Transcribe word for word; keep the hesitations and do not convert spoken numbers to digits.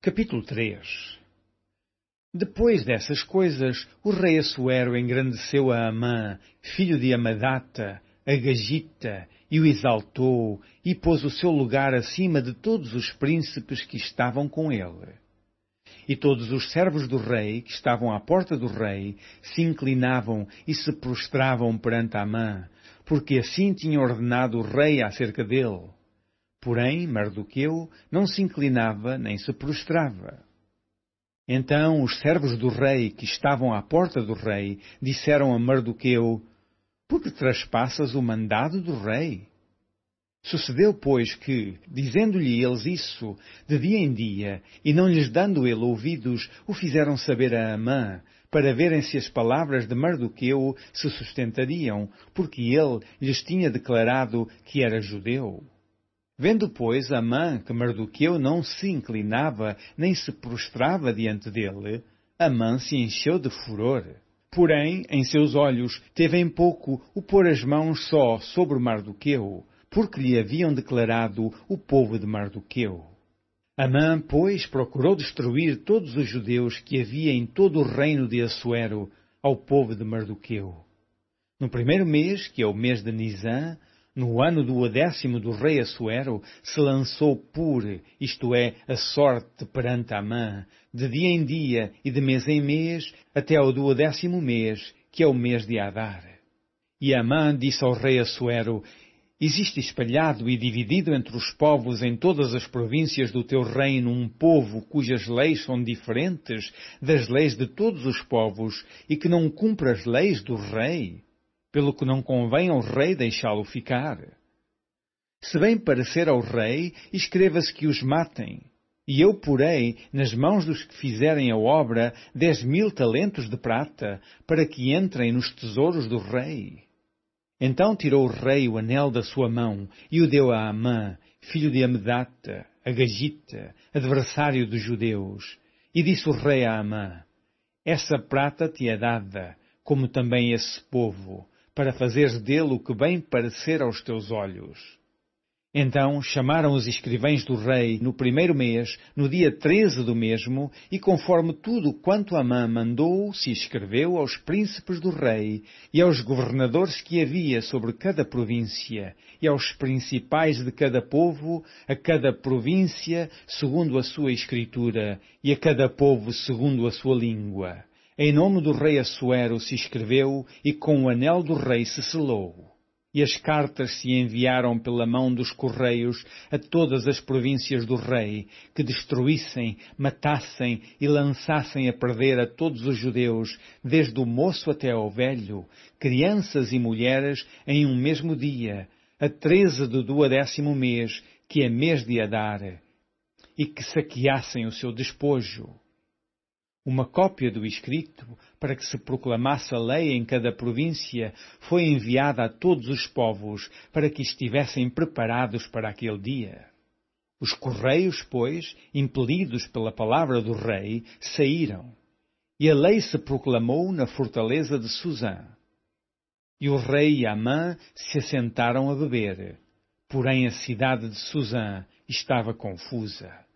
Capítulo três. Depois dessas coisas, o rei Assuero engrandeceu a Amã, filho de Amadata, a Gagita, e o exaltou, e pôs o seu lugar acima de todos os príncipes que estavam com ele. E todos os servos do rei, que estavam à porta do rei, se inclinavam e se prostravam perante Amã, porque assim tinha ordenado o rei acerca dele. Porém, Mardoqueu não se inclinava nem se prostrava. Então os servos do rei, que estavam à porta do rei, disseram a Mardoqueu: Por que traspassas o mandado do rei? Sucedeu, pois, que, dizendo-lhe eles isso, de dia em dia, e não lhes dando ele ouvidos, o fizeram saber a Amã, para verem se as palavras de Mardoqueu se sustentariam, porque ele lhes tinha declarado que era judeu. Vendo, pois, Amã que Mardoqueu não se inclinava nem se prostrava diante dele, Amã se encheu de furor. Porém, em seus olhos, teve em pouco o pôr as mãos só sobre Mardoqueu, porque lhe haviam declarado o povo de Mardoqueu. Amã, pois, procurou destruir todos os judeus que havia em todo o reino de Assuero ao povo de Mardoqueu. No primeiro mês, que é o mês de Nisã, no ano duodécimo do rei Assuero, se lançou por, isto é, a sorte perante Amã, de dia em dia e de mês em mês, até ao duodécimo mês, que é o mês de Adar. E Amã disse ao rei Assuero: Existe espalhado e dividido entre os povos em todas as províncias do teu reino um povo cujas leis são diferentes das leis de todos os povos e que não cumpre as leis do rei, pelo que não convém ao rei deixá-lo ficar. Se bem parecer ao rei, escreva-se que os matem, e eu porei nas mãos dos que fizerem a obra dez mil talentos de prata, para que entrem nos tesouros do rei. Então tirou o rei o anel da sua mão e o deu a Amã, filho de Amedata, a Gagita, adversário dos judeus. E disse o rei a Amã: Essa prata te é dada, como também esse povo, para fazeres dele o que bem parecer aos teus olhos. Então chamaram os escrivães do rei no primeiro mês, no dia treze do mesmo, e conforme tudo quanto Amã mandou, se escreveu aos príncipes do rei, e aos governadores que havia sobre cada província, e aos principais de cada povo, a cada província segundo a sua escritura, e a cada povo segundo a sua língua. Em nome do rei Assuero se escreveu, e com o anel do rei se selou. E as cartas se enviaram pela mão dos correios a todas as províncias do rei, que destruíssem, matassem e lançassem a perder a todos os judeus, desde o moço até ao velho, crianças e mulheres, em um mesmo dia, a treze do duodécimo mês, que é mês de Adar, e que saqueassem o seu despojo. Uma cópia do escrito, para que se proclamasse a lei em cada província, foi enviada a todos os povos, para que estivessem preparados para aquele dia. Os correios, pois, impelidos pela palavra do rei, saíram, e a lei se proclamou na fortaleza de Susã. E o rei e Amã se assentaram a beber, porém a cidade de Susã estava confusa.